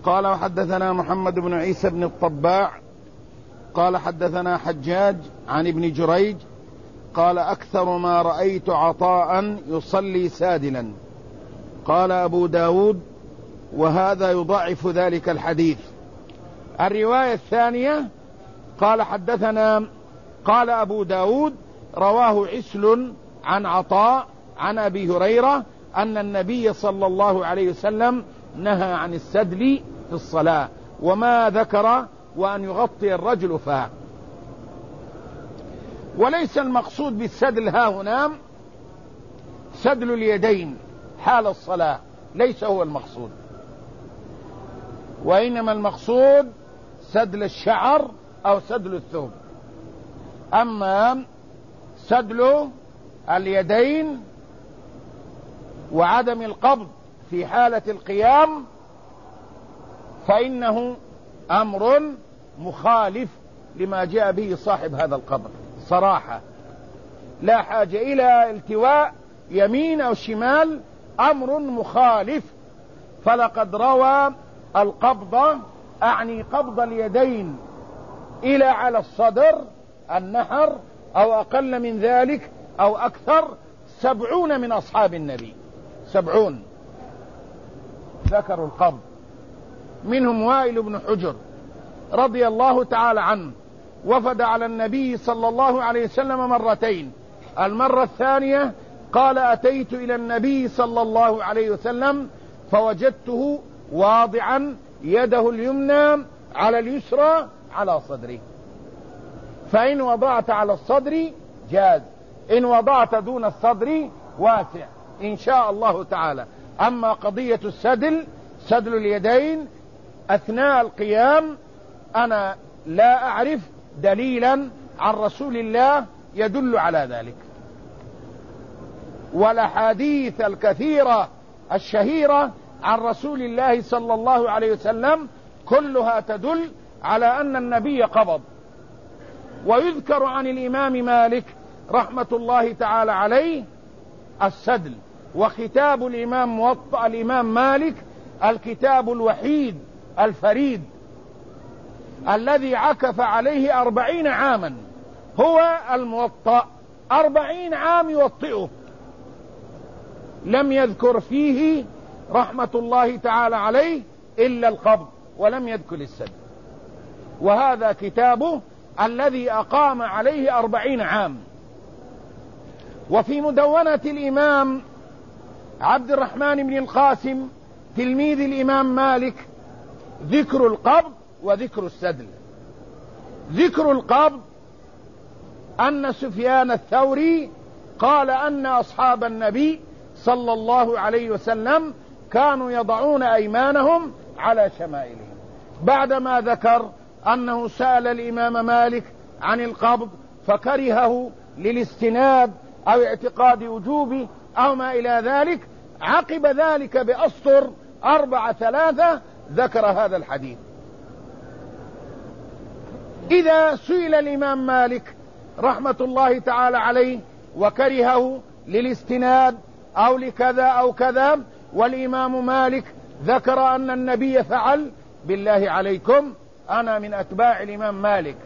قال وحدثنا محمد بن عيسى بن الطباع قال حدثنا حجاج عن ابن جريج قال أكثر ما رأيت عطاء يصلي سادلا. قال أبو داود وهذا يضعف ذلك الحديث. الرواية الثانية قال حدثنا قال أبو داود رواه عسل عن عطاء عن أبي هريرة أن النبي صلى الله عليه وسلم نهى عن السدل في الصلاة وما ذكر وأن يغطي الرجل فاه. وليس المقصود بالسدل ها هنا سدل اليدين حال الصلاة، ليس هو المقصود، وإنما المقصود سدل الشعر أو سدل الثوب. أما سدل اليدين وعدم القبض في حالة القيام فإنه أمر مخالف لما جاء به صاحب هذا القبر صراحة، لا حاجة إلى التواء يمين أو شمال، أمر مخالف. فلقد روى القبض أعني قبض اليدين إلى على الصدر النحر أو أقل من ذلك أو أكثر 70 من أصحاب النبي، 70 ذكروا القبض، منهم وائل بن حجر رضي الله تعالى عنه، وفد على النبي صلى الله عليه وسلم مرتين. المرة الثانية قال أتيت إلى النبي صلى الله عليه وسلم فوجدته واضعا يده اليمنى على اليسرى على صدره، فإن وضعت على الصدر جاز، إن وضعت دون الصدر واسع إن شاء الله تعالى. أما قضية السدل، سدل اليدين أثناء القيام، أنا لا أعرف دليلا عن رسول الله يدل على ذلك، والأحاديث الكثيرة الشهيرة عن رسول الله صلى الله عليه وسلم كلها تدل على أن النبي قبض. ويذكر عن الإمام مالك رحمة الله تعالى عليه السدل، وكتاب الإمام مالك الكتاب الوحيد الفريد الذي عكف عليه 40 عاما، هو الموطأ، 40 عام يوطئه، لم يذكر فيه رحمة الله تعالى عليه إلا القبض ولم يذكر السدل، وهذا كتابه الذي أقام عليه 40 عام. وفي مدونة الإمام عبد الرحمن بن القاسم تلميذ الإمام مالك ذكر القبض وذكر السدل. ذكر القبض أن سفيان الثوري قال أن أصحاب النبي صلى الله عليه وسلم كانوا يضعون أيمانهم على شمائلهم، بعدما ذكر أنه سأل الإمام مالك عن القبض فكرهه للاستناد أو اعتقاد وجوبه أو ما إلى ذلك، عقب ذلك بأسطر 4-3 ذكر هذا الحديث. إذا سئل الإمام مالك رحمة الله تعالى عليه وكرهه للاستناد أو لكذا أو كذا، والإمام مالك ذكر أن النبي فعل، بالله عليكم أنا من أتباع الإمام مالك،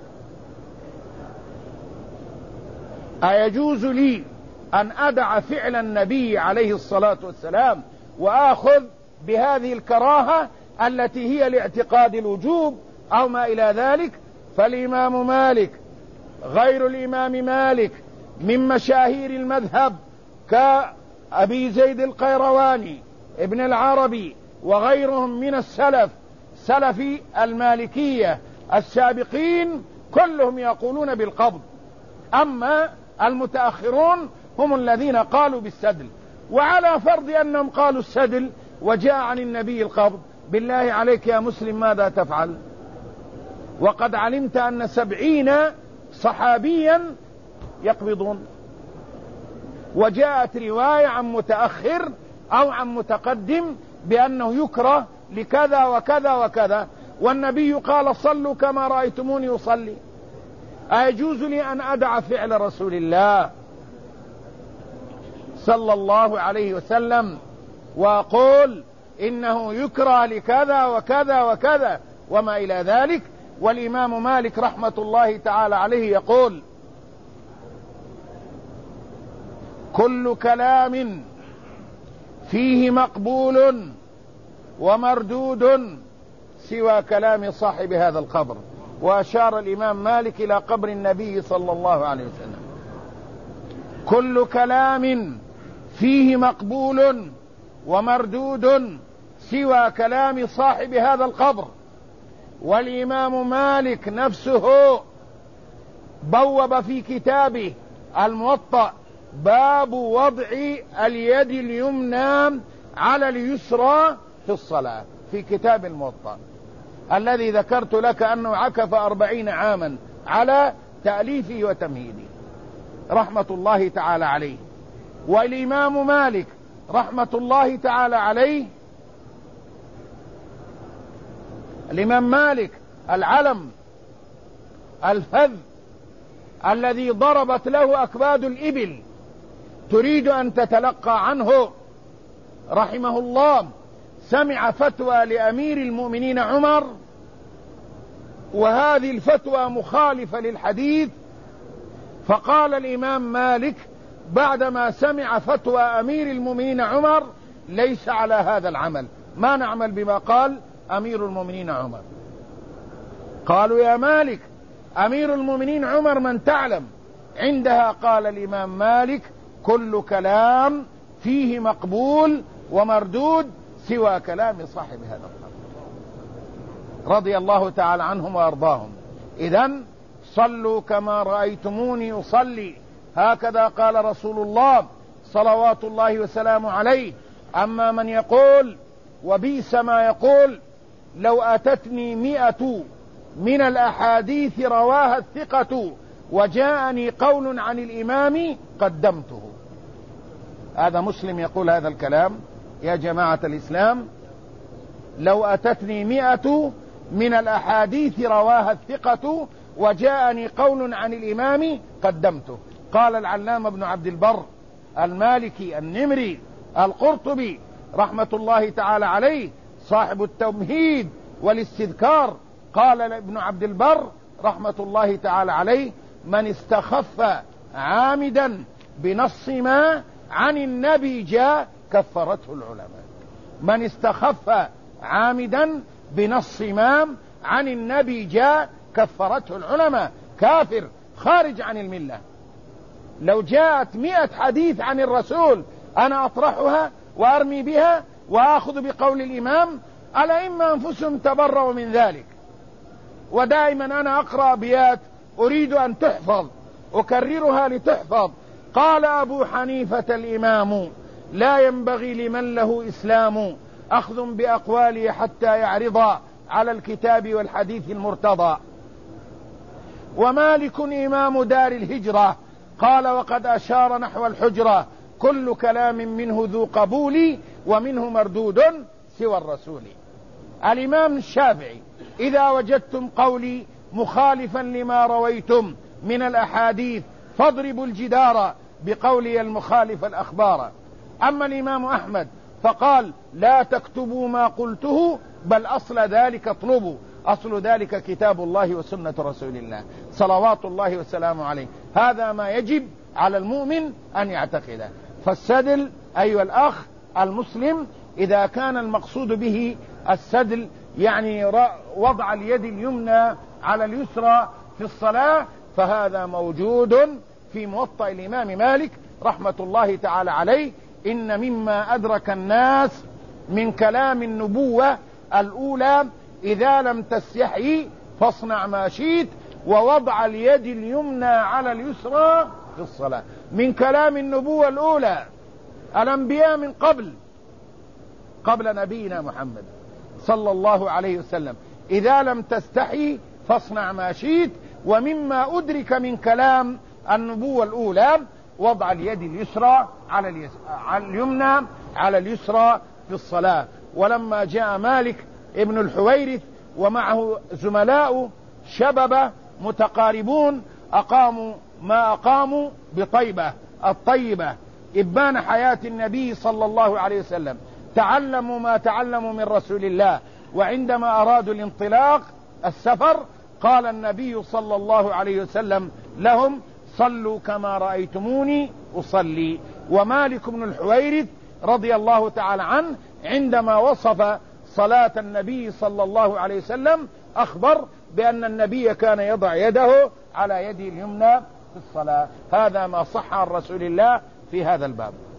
أيجوز لي أن أدع فعل النبي عليه الصلاة والسلام وآخذ بهذه الكراهة التي هي لاعتقاد الوجوب أو ما إلى ذلك؟ فالإمام مالك غير الإمام مالك من مشاهير المذهب كأبي زيد القيرواني ابن العربي وغيرهم من السلف، سلف المالكية السابقين، كلهم يقولون بالقبض. أما المتأخرون هم الذين قالوا بالسدل. وعلى فرض أنهم قالوا السدل وجاء عن النبي القبض، بالله عليك يا مسلم ماذا تفعل؟ وقد علمت أن 70 صحابيا يقبضون، وجاءت رواية عن متأخر أو عن متقدم بأنه يكره لكذا وكذا وكذا، والنبي قال صلوا كما رأيتموني يصلي. أيجوز لي أن أدع فعل رسول الله صلى الله عليه وسلم وأقول إنه يكره لكذا وكذا وكذا وما إلى ذلك. والإمام مالك رحمة الله تعالى عليه يقول: كل كلام فيه مقبول ومردود سوى كلام صاحب هذا القبر. وأشار الإمام مالك إلى قبر النبي صلى الله عليه وسلم. كل كلام فيه مقبول ومردود سوى كلام صاحب هذا القبر. والإمام مالك نفسه بوب في كتابه الموطأ باب وضع اليد اليمنى على اليسرى في الصلاة، في كتاب الموطأ الذي ذكرت لك أنه عكف 40 عاما على تأليفه وتمهيده رحمة الله تعالى عليه. والإمام مالك رحمة الله تعالى عليه، الإمام مالك العلم الفذ الذي ضربت له أكباد الإبل تريد أن تتلقى عنه رحمه الله، سمع فتوى لأمير المؤمنين عمر، وهذه الفتوى مخالفة للحديث. فقال الإمام مالك بعدما سمع فتوى أمير المؤمنين عمر: ليس على هذا العمل، ما نعمل بما قال أمير المؤمنين عمر. قالوا: يا مالك، أمير المؤمنين عمر من تعلم؟ عندها قال الإمام مالك: كل كلام فيه مقبول ومردود سوى كلام صاحب هذا القبر، رضي الله تعالى عنهم وأرضاهم. إذن صلوا كما رأيتموني أصلي، هكذا قال رسول الله صلوات الله وسلامه عليه. أما من يقول وبئس ما يقول: لو أتتني 100 من الأحاديث رواها الثقة وجاءني قول عن الإمام قدمته. هذا مسلم يقول هذا الكلام يا جماعة الإسلام: لو أتتني 100 من الأحاديث رواها الثقة وجاءني قول عن الإمام قدمته. قال العلامة ابن عبد البر المالكي النمري القرطبي رحمة الله تعالى عليه صاحب التمهيد والاستذكار، قال ابن عبد البر رحمة الله تعالى عليه: من استخف عامدا بنص ما عن النبي جاء كفرته العلماء. من استخف عامدا بنص ما عن النبي جاء كفرته العلماء، كافر خارج عن الملة. لو جاءت 100 حديث عن الرسول أنا أطرحها وأرمي بها وأخذ بقول الإمام، الأئمة أنفسهم تبرؤوا من ذلك. ودائما أنا أقرأ أبيات أريد أن تحفظ، أكررها لتحفظ. قال أبو حنيفة الإمام: لا ينبغي لمن له إسلام أخذ بأقواله حتى يعرض على الكتاب والحديث المرتضى. ومالك إمام دار الهجرة قال: وقد أشار نحو الحجرة كل كلام منه ذو قبول ومنه مردود سوى الرسول. الإمام الشافعي: إذا وجدتم قولي مخالفا لما رويتم من الأحاديث فاضربوا الجدار بقولي المخالف الأخبار. أما الإمام أحمد فقال: لا تكتبوا ما قلته بل أصل ذلك اطلبوا. أصل ذلك كتاب الله وسنة رسول الله صلوات الله وسلامه عليه. هذا ما يجب على المؤمن أن يعتقده. فالسدل أيها الأخ المسلم، إذا كان المقصود به السدل يعني وضع اليد اليمنى على اليسرى في الصلاة، فهذا موجود في موطأ الإمام مالك رحمة الله تعالى عليه. إن مما أدرك الناس من كلام النبوة الأولى: إذا لم تستحي فاصنع ما شئت، ووضع اليد اليمنى على اليسرى في الصلاة. من كلام النبوة الأولى، الأنبياء من قبل نبينا محمد صلى الله عليه وسلم: إذا لم تستحي فاصنع ما شئت. ومما أدرك من كلام النبوة الأولى: وضع اليد اليسرى على اليمنى على اليسرى في الصلاة. ولما جاء مالك ابن الحويرث ومعه زملاء شباب متقاربون أقاموا ما أقاموا بطيبة الطيبة إبان حياة النبي صلى الله عليه وسلم، تعلموا ما تعلموا من رسول الله، وعندما أرادوا الانطلاق السفر قال النبي صلى الله عليه وسلم لهم: صلوا كما رأيتموني أصلي. ومالك بن الحويرث رضي الله تعالى عنه عندما وصف صلاة النبي صلى الله عليه وسلم أخبر بأن النبي كان يضع يده على يده اليمنى في الصلاة. هذا ما صح عن رسول الله في هذا الباب.